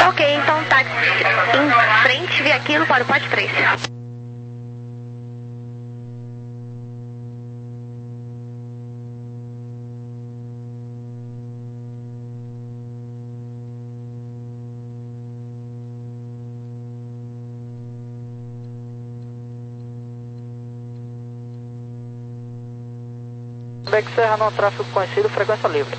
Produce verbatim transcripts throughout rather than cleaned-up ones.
Ok, então táxi em frente, vi aquilo para o pátio três. Beck Serra, não tráfego conhecido, frequência livre.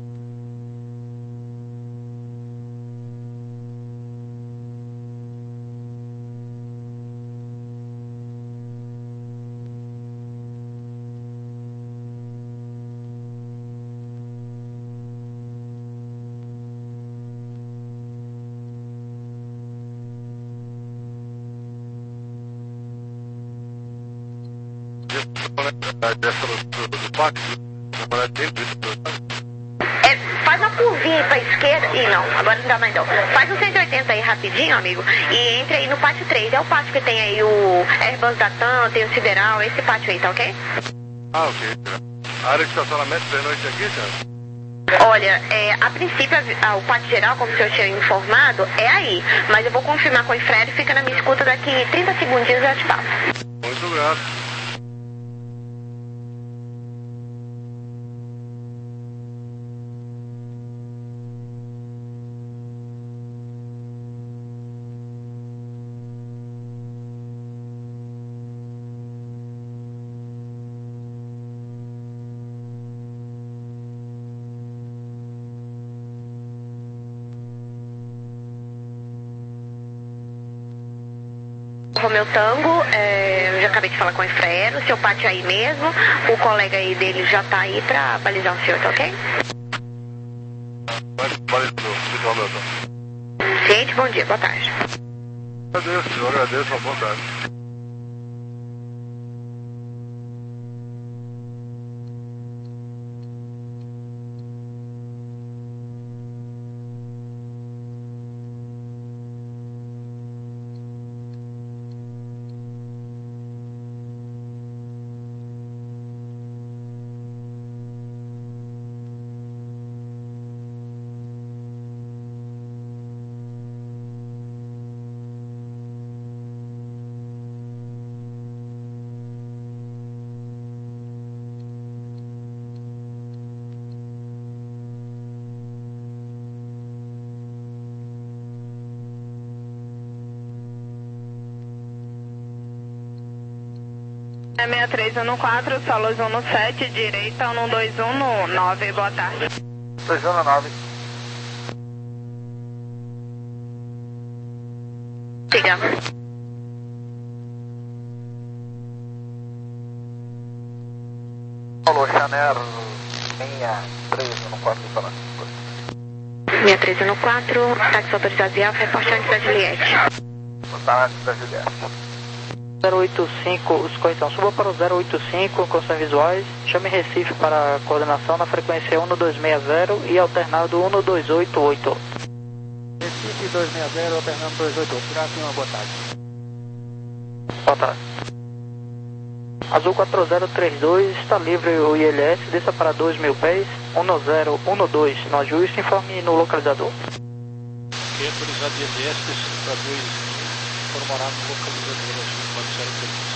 É, faz uma curvinha aí pra esquerda. Ih, não, agora não dá mais não. Faz um cento e oitenta aí rapidinho, amigo. E entre aí no pátio três. É o pátio que tem aí o Airbus da TAM, tem o Sideral, esse pátio aí, tá ok? Ah, ok. A área de estacionamento de noite aqui, senhor? Olha, é, a princípio a, a, o pátio geral, como o senhor tinha informado, é aí. Mas eu vou confirmar com o Infrero e fica na minha escuta daqui trinta segundinhos eu te passo. Muito grato. Romeu Tango, é, eu já acabei de falar com o Infrero, seu pátio aí mesmo, o colega aí dele já tá aí pra balizar o senhor, tá ok? Gente, bom dia, boa tarde. Agradeço, eu agradeço, uma boa tarde. É seis três um quatro, Solos um sete, direita um dois um nove, boa tarde. dois um nove. Siga. Alô, Chanel seis três um quatro, falar. seis três um quatro, táxi autorizado via reporte antes da Juliette. Tá antes da Juliette. zero oito cinco, os corretão, suba para o zero oito cinco, condições visuais, chame Recife para coordenação na frequência um dois seis zero e alternado um dois oito oito. Recife dois seis zero, alternado dois oito oito, graças, uma boa tarde. Boa tarde. Azul quatro zero três dois, está livre o I L S, desça para dois mil pés, um zero um dois, no ajuste, informe no localizador. Tem autorizado I L S, descendo para dois mil, foram morar no localizador, acho que pode ser o serviço.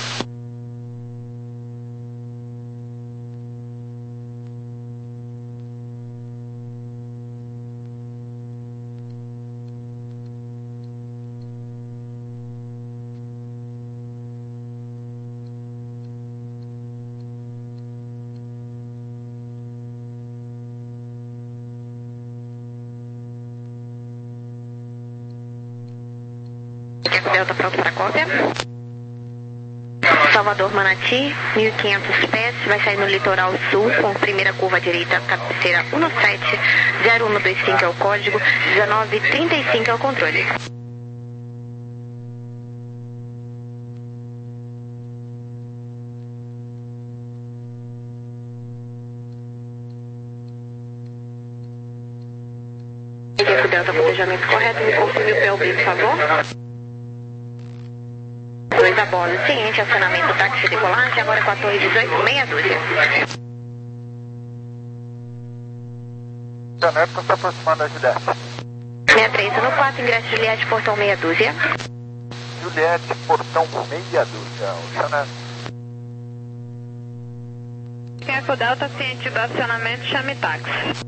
Delta pronto para cópia. Salvador Manati, mil e quinhentos pés, vai sair no litoral sul com primeira curva à direita, cabeceira um sete zero um dois cinco é o código, dezenove trinta e cinco é o controle. Equipe Delta, planejamento correto, me confirme o P O B, por favor. dois a bordo, ciente, acionamento do táxi de decolagem, agora com a torre dezoito, meia dúzia. Janete está se aproximando da Juliette. sessenta e três no quatro, ingresso Juliette, portão meia dúzia. Juliette, portão meia dúzia. Oceana. Quem é que o Delta ciente do acionamento, chame táxi.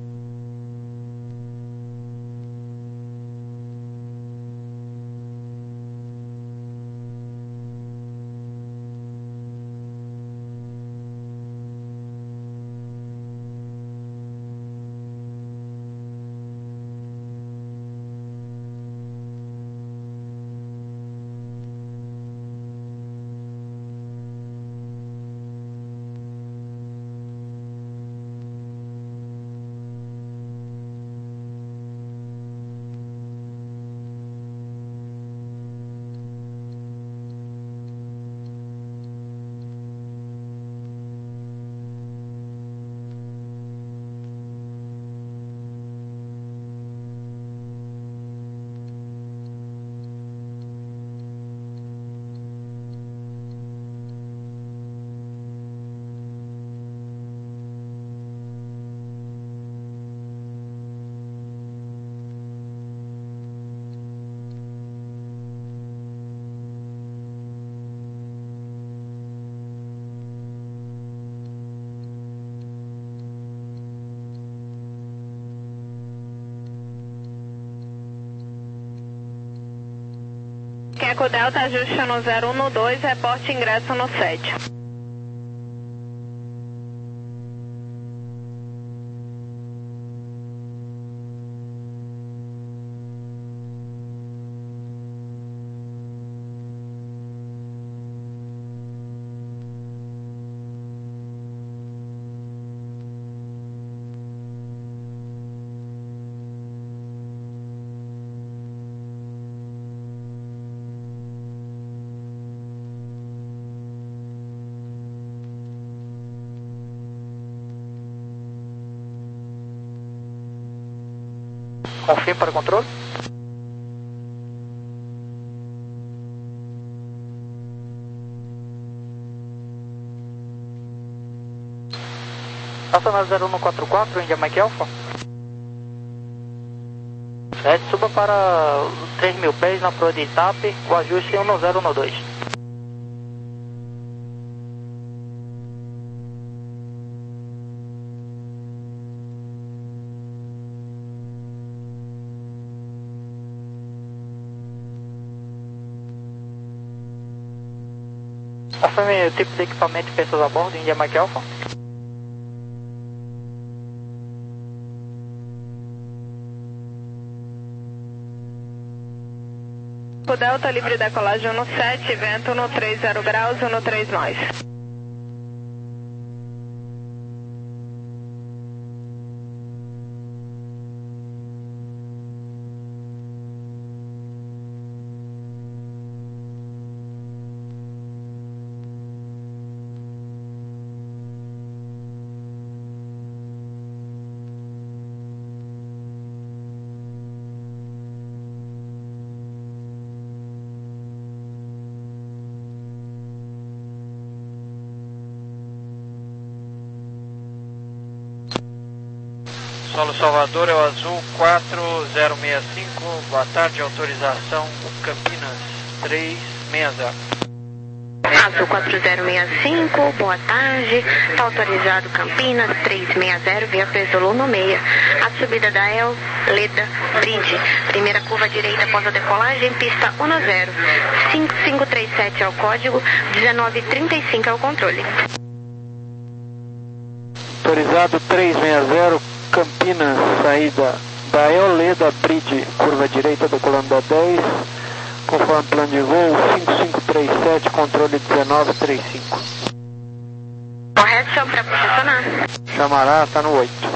Quem é que o Delta ajusta no zero um no dois, reporte ingresso no sete. Confirme para controle. Acionado zero um no quatro quatro, India Mike Alpha. É, suba para três mil pés na proa de Itape, com ajuste um no zero no dois. Confirme o tipo de equipamento e pessoas a bordo, India Mike Alpha. O Delta livre decolagem no sete, vento no trinta graus e no três nós. Solo Salvador é o azul quatro zero seis cinco, boa tarde, autorização Campinas três seis zero. Azul quatro zero seis cinco, boa tarde, está autorizado Campinas três seis zero, via Pesolo no meia. A subida da El, Leda, Brinde, primeira curva direita após a decolagem, pista um zero, cinco cinco três sete é o código, dezenove trinta e cinco é o controle. Autorizado três seis zero, Campinas, saída da Eoleda Bridge, curva direita, decolando da dez, conforme plano de voo, cinco cinco três sete, controle dezenove trinta e cinco. Correto, chama para posicionar. Chamará, está no oito.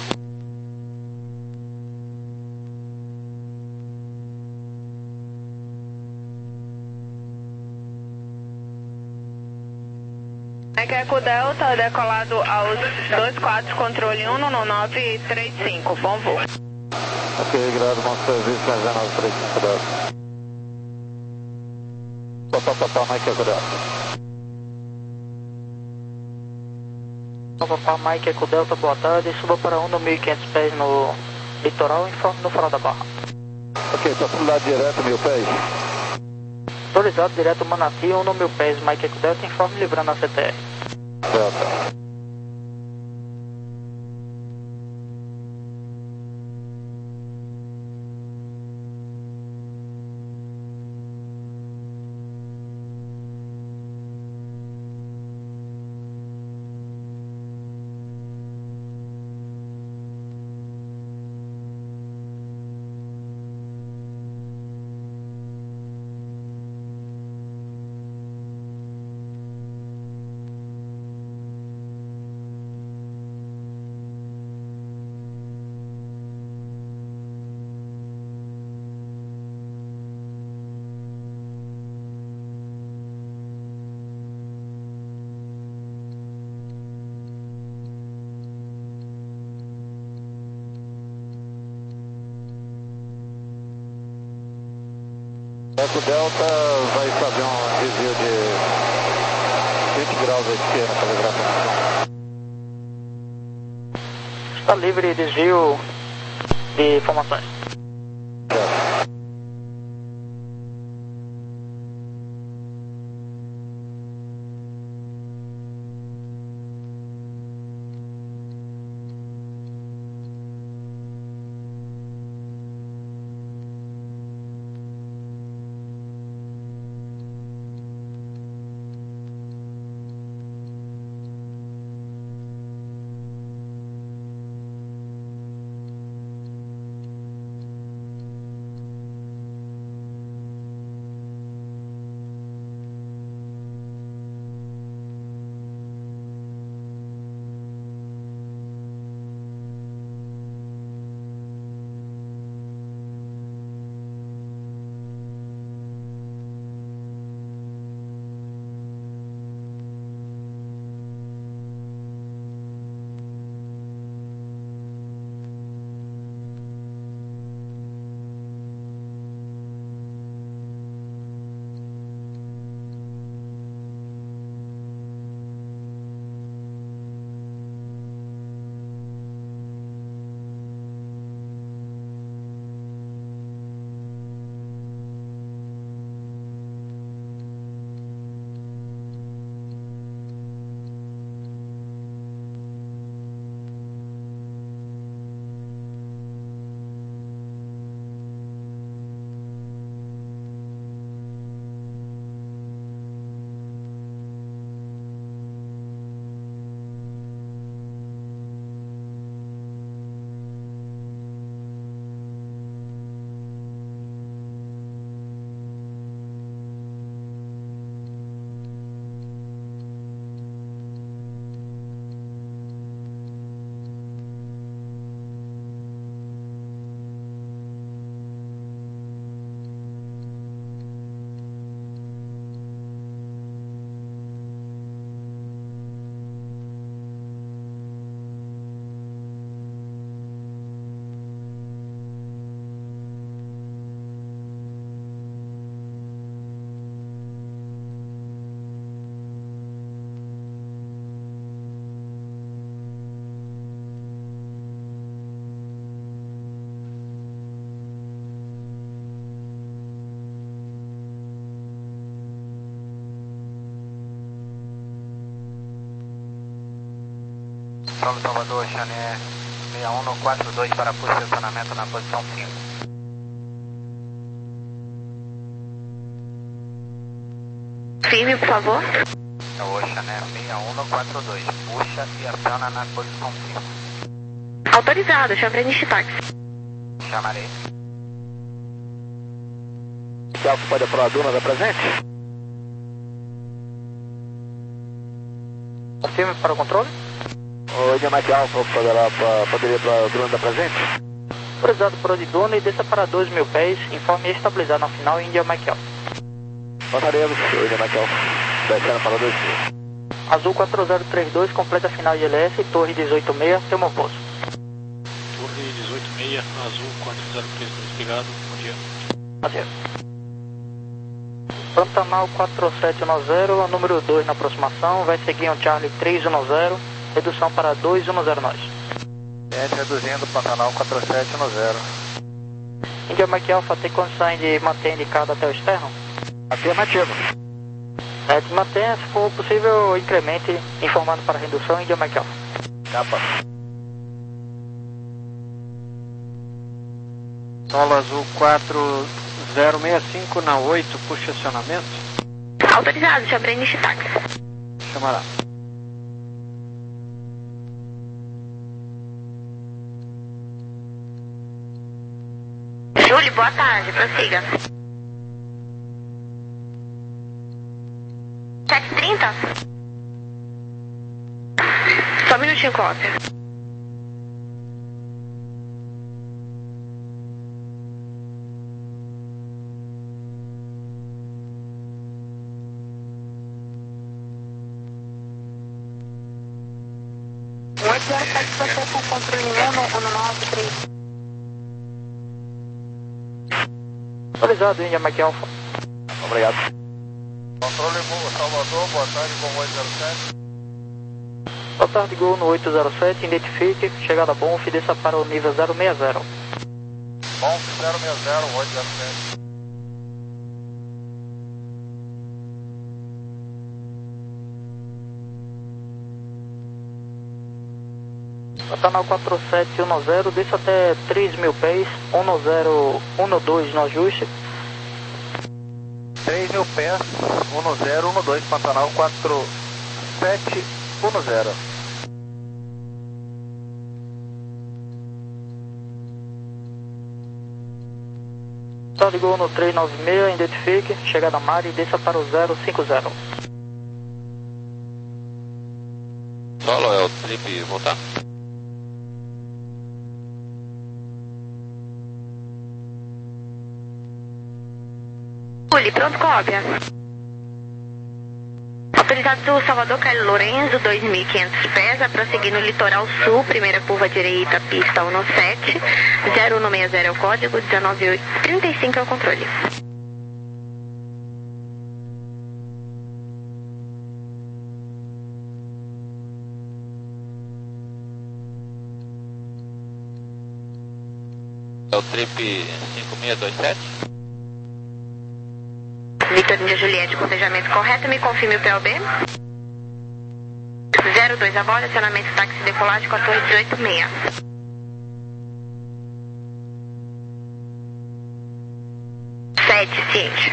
Eco Delta, decolado aos dois quatro, controle um no nove três cinco, bom voo. Ok, grado, bom serviço, dezenove trinta e cinco, Delta. Total, total, Mike Eco Delta. Total, Mike Eco Delta, boa tarde, suba para um mil e quinhentos pés no litoral, informe no farol da barra. Ok, possibilidade direta, mil pés. Autorizado direto Manati, um no mil pés, Mike Eco Delta, informe livrando a C T R. Delta. Eco Delta vai fazer um desvio de vinte graus à esquerda para livrar a conexão. Está livre desvio de informações. Solo Salvador, Chané seis um no quatro dois para posicionamento na posição cinco. Firme, por favor. O Chané seis um no quatro dois, puxa e aciona na posição cinco. Autorizado, chama de táxi. Chamarei. Alfa pode aprovar a Duna da presente? Confirme para o controle. O India Mike Alpha poderá, poderia ir para a Duna da presente? Autorizado por de Duna e desça para dois mil pés, informe estabilizado no final India Mike Alpha. Passaremos, o India Mike Alpha, descendo para dois mil. Azul quatro zero três dois, completa final de L S, torre dezoito seis, seu meu poço. Torre dezoito seis, Azul quatro zero três dois, obrigado, bom dia. Adeus. Pantanal quatro sete um zero, número dois na aproximação, vai seguir um Charlie três um zero, redução para dois um zero nós. Gente, reduzindo Pantanal quatro sete um zero. India Mike Alpha tem condições de manter indicado até o externo? Afirmativo. É, de manter, se for possível, incremente, informando para a redução India Mike Alpha. Capa. Solo Azul quatro zero seis cinco na oito, puxa acionamento. Autorizado, chamei início táxi. Chamará. Júlio, boa tarde, prossiga. sete e trinta? Só um minutinho, cópia. oito zero sete para você com controle um, um nove três. Autorizado, India Mike Alpha. Obrigado. Controle Salvador, boa tarde, com oito zero sete. Boa tarde, Gol no oito zero sete, identifique, chegada Bonf, desça para o nível zero seis zero. Bonf zero seis zero, oito zero sete. Canal quatro sete um zero, desça até três mil pés, um zero um dois no ajuste. três mil pés, um zero um dois, Pantanal quatro sete um zero. Tá, ligou no três nove seis, identifique, chegada Mari, desça para o zero cinco zero. Solo é o trip voltar? Júlio, pronto, cópia. Autorizado do Salvador Carlos Lourenço, dois mil e quinhentos pés, a prosseguir no litoral sul, primeira curva direita, pista um sete, zero um seis zero é o código, dezenove mil oitocentos e trinta e cinco é o controle. É o trip cinco seis dois sete? Vitor Índia Juliette, cotejamento correto, me confirme o P O B. zero dois a bordo, acionamento táxi decolagem com a torre dezoito seis. sete, ciente.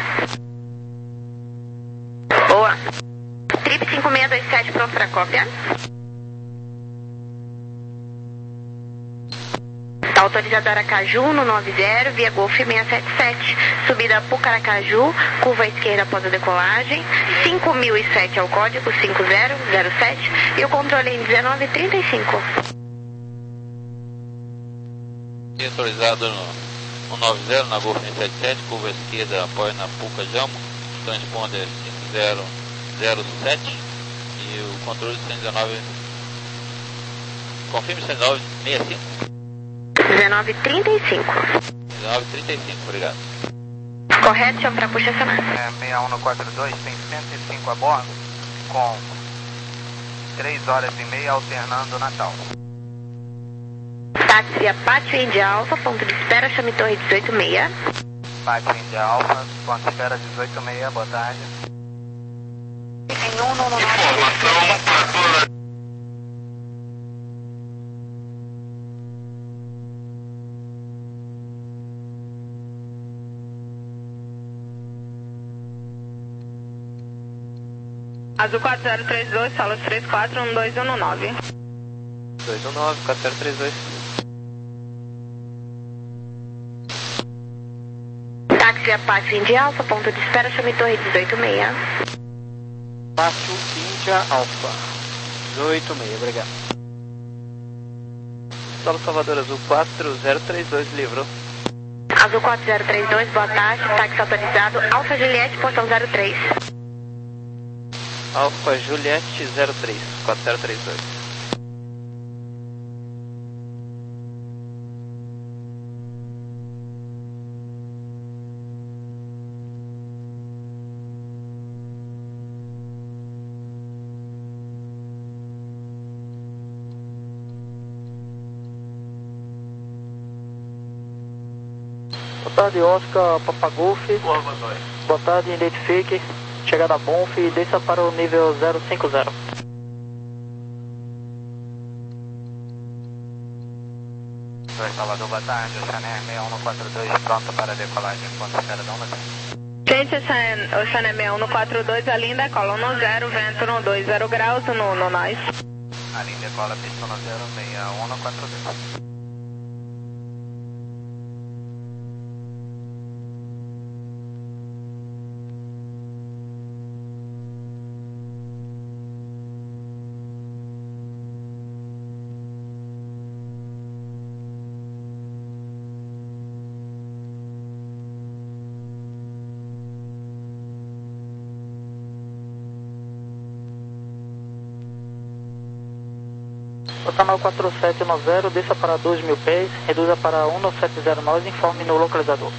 Boa. Trip cinco seis dois sete, pronto para cópia. Está autorizado Aracaju no nove zero, via Golf seiscentos e setenta e sete. Subida Pucaracaju, curva à esquerda após a decolagem. cinco mil e sete é o código, cinco zero zero sete. E o controle em dezenove e trinta e cinco. Autorizado no cento e noventa na Golf seiscentos e setenta e sete, curva à esquerda apoio na Puca Jamo, transponder cinco zero zero sete e o controle cento e dezenove. Confirme cento e dezenove sessenta e cinco. dezenove e trinta e cinco. dezenove e trinta e cinco, obrigado. Correto, chama para puxa acionar. É, seis um no quatro dois, tem cento e cinco a bordo, com três horas e meia alternando Natal. Táxi Pátio Índia Alfa, ponto de espera, chame torre dezoito seis. Pátio Índia Alfa, ponto de espera dezoito seis, boa tarde. Em um no nove. Azul quatro zero três dois, salas três quatro um dois um nove. dois um nove, quatro zero três dois. Táxi Pátio Índia Alfa, ponto de espera, chame torre dezoito seis. Pátio Índia Alfa, dezoito seis, obrigado. Solo Salvador Azul quatro zero três dois, livrou. Azul quatro zero três dois, boa tarde, táxi autorizado, Alfa Juliette, portão zero três. Alfa Juliette zero três, quatro zero três dois. Boa tarde, Oscar Papagolf. Boa, boa tarde. Boa tarde, identifique. Chegada a Bonf e desça para o nível zero cinco zero. Oi, Salvador, boa tarde. O Chané seis um quatro dois pronto para decolagem. Ponto espera da onda. Gente, o Chané seis um quatro dois, a linha decola no zero, vento no dois zero graus no, no nós. A linha decola pista no zero seis um quatro dois. O canal quatro sete um zero, desça para dois mil pés, reduza para um sete zero nós, informe no localizador.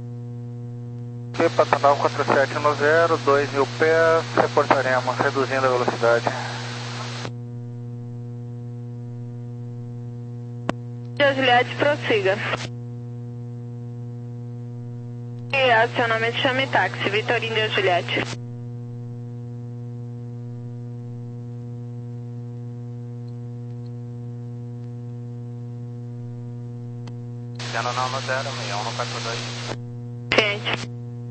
E para canal quatro sete um zero, dois mil pés, reportaremos, reduzindo a velocidade. Juliette, prossiga. E acionamento chame táxi, Vitorino de Juliette. Sendo não no zero seis um quatro dois. Ciente.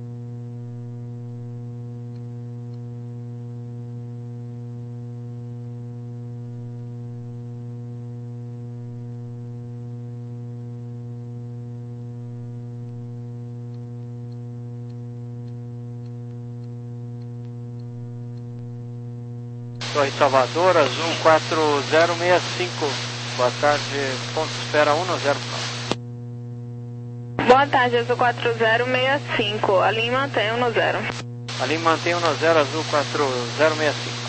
Torre Salvador, Azul quatro zero seis cinco. Boa tarde, ponto de espera um zero. Boa tarde, Azul quatro zero seis cinco, a linha mantém um zero. A linha mantém um zero, Azul quatro zero seis cinco.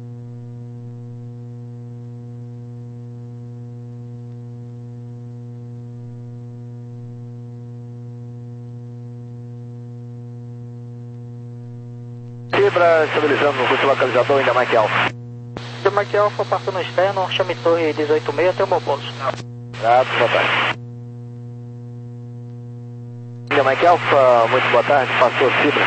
Fibra estabilizando no curso localizador, ainda Mike Alpha. Do Mike Alpha, passando no externo, chame torre dezoito seis até o meu pouso. Grato, boa tarde. Ainda Mike Alpha, muito boa tarde, passou Fibra.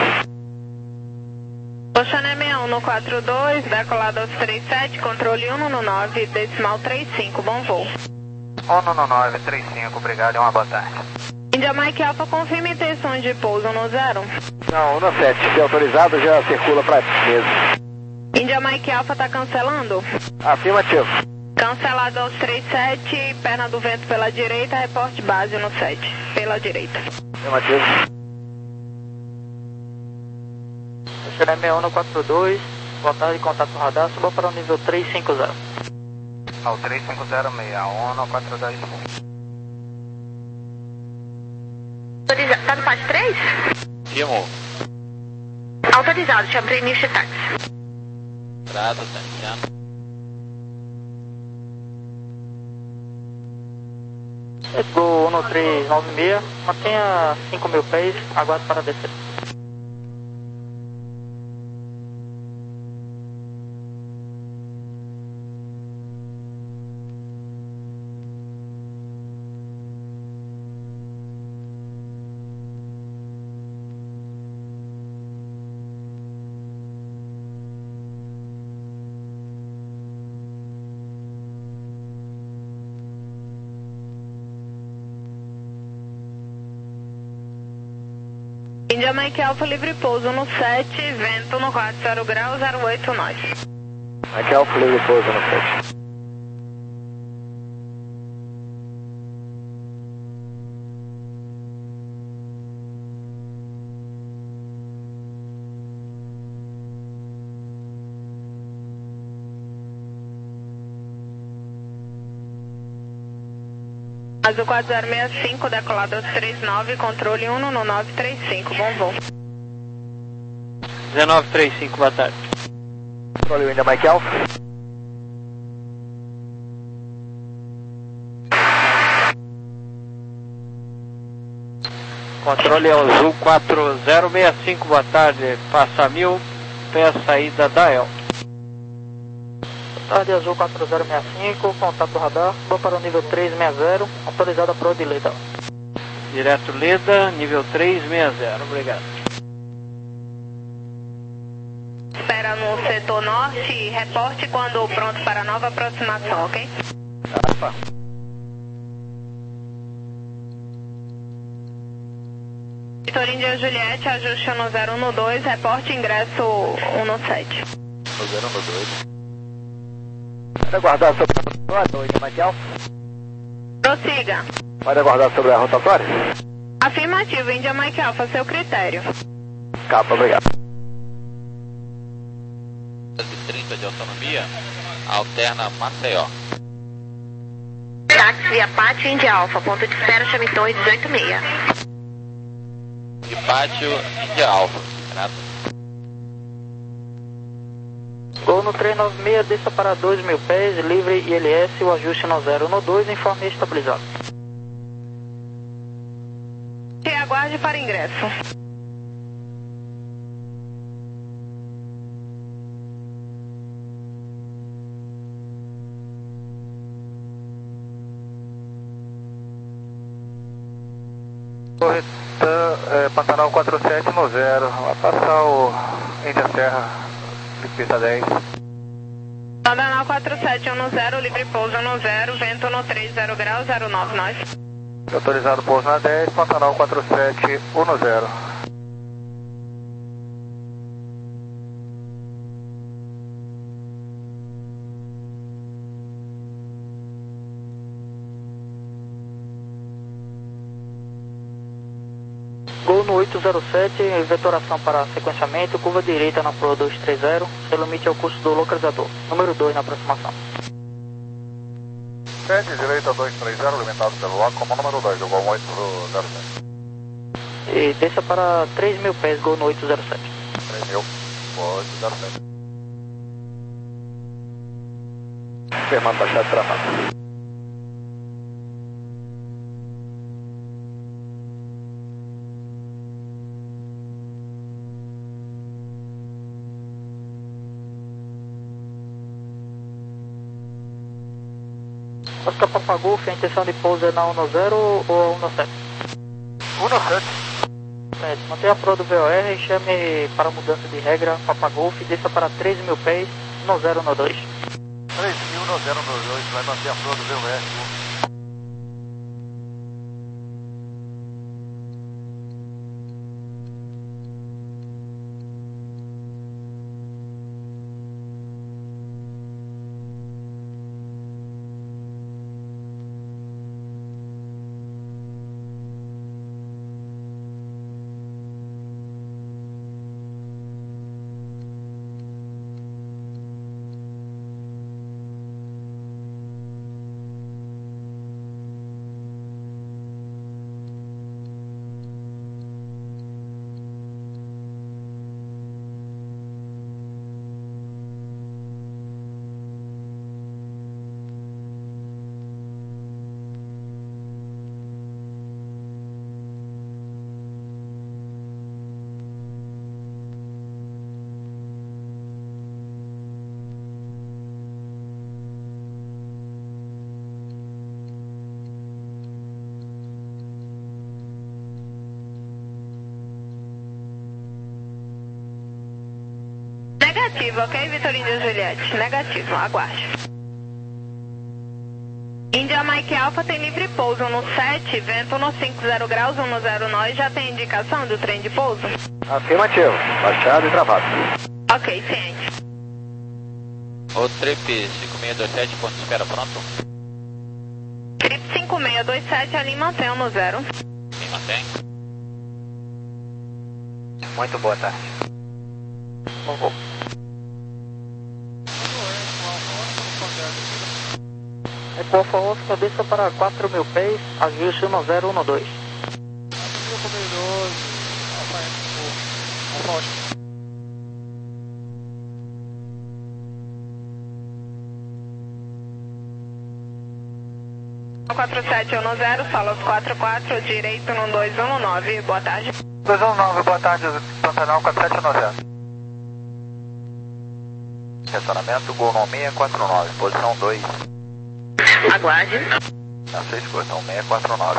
O Chané seis um quatro dois, decolado aos trinta e sete, controle um no nove, decimal trinta e cinco, bom voo. um no nove, trinta e cinco, obrigado e uma boa tarde. Índia Mike Alpha, confirme intenção de pouso no zero. Não, um no sete, se autorizado já circula para mesmo. Índia Mike Alpha tá cancelando? Afirmativo. Cancelado aos trinta e sete, perna do vento pela direita, reporte base no sete, pela direita. Afirmativo. Chané seis um quatro dois, boa tarde, contato radar, suba para o nível três cinco zero. Ao três cinco zero, seis um quatro dois. Autorizado. Tá no pátio três? Firmou. Autorizado, chama para início de táxi. Entrada, tá iniciando. Edgo um três nove seis, mantenha cinco mil pés, aguarde para descer. Índia Mike Alpha, livre pouso no sete, vento no quatro zero graus, zero oito nós. Mike Alpha, livre pouso no sete. Azul quatro zero seis cinco, decolado aos trinta e nove, controle um no nove três cinco, bom voo. dezenove trinta e cinco, boa tarde. Controle ainda Mike Alpha. Controle Azul quatro zero seis cinco, boa tarde, passa mil, pé saída da El. Tarde Azul quatro zero seis cinco, contato radar, suba para o nível três seis zero, autorizada para o delay. Direto Leda, nível três seis zero, obrigado. Espera no setor norte e reporte quando pronto para nova aproximação, ok? Opa. Vitor Índia Juliette, ajuste no zero um dois, reporte ingresso um sete. No zero um dois. Pode aguardar sobre a rotatória, Mike Alfa? Prossiga. Pode aguardar sobre a rotatória? Afirmativo, Índia Mike Alfa, seu critério. Capa, obrigado. trinta de autonomia, alterna Maceió. Táxi Apache India Alpha, ponto de espera, chame Torre dezoito seis. De pátio, Índia Alfa. Grato. Gol no três nove seis, desça para dois mil pés, livre I L S, o ajuste no zero um dois, informe estabilizado. E aguarde para ingresso. É, Pantanal quatro sete no zero, vai passar o Índia Serra, pista dez. Pantanal quatro sete um zero, livre pouso no zero, vento no três zero graus, zero nove nós. Autorizado pouso na dez, Pantanal quatro sete um zero. Gol no oito zero sete, vetoração para sequenciamento, curva direita na proa dois três zero, seu limite é o curso do localizador. Número dois na aproximação. sete, direita dois três zero, alimentado pelo ar, como número dois, do Gol oito zero sete. E desça para três mil pés, gol no oito zero sete. três mil, oito zero sete. Firmando baixado travado. Oscar Papa Golf, a intenção de pouso é na um zero ou um sete? um sete. Certo, mantenha a proa do V O R, chame para mudança de regra Papa Golf, desça para três mil pés, um zero um dois. três mil, no zero dois, vai manter a flor do V O R. Negativo, ok, Vitor Índia Juliette? Negativo, aguarde. Índia Mike Alpha tem livre pouso no sete, vento no cinco zero graus, um zero nós, já tem indicação do trem de pouso? Afirmativo, baixado e travado. Ok, ciente. O trip cinco seis dois sete, ponto de espera pronto. Trip cinco seis dois sete, ali mantém no zero. Sim, mantém. Muito boa tarde. Bom voo. É com Alfa Oscar, desça para quatro mil pés, ajuste um zero um dois. quatro sete um zero, Solos quatro quatro, direito no dois um nove, boa tarde. dois um nove, boa tarde, Pantanal quatro sete um zero. Estacionamento, Gol no seis quatro nove, posição dois. Aguarde. Na seis, posição seis quatro nove.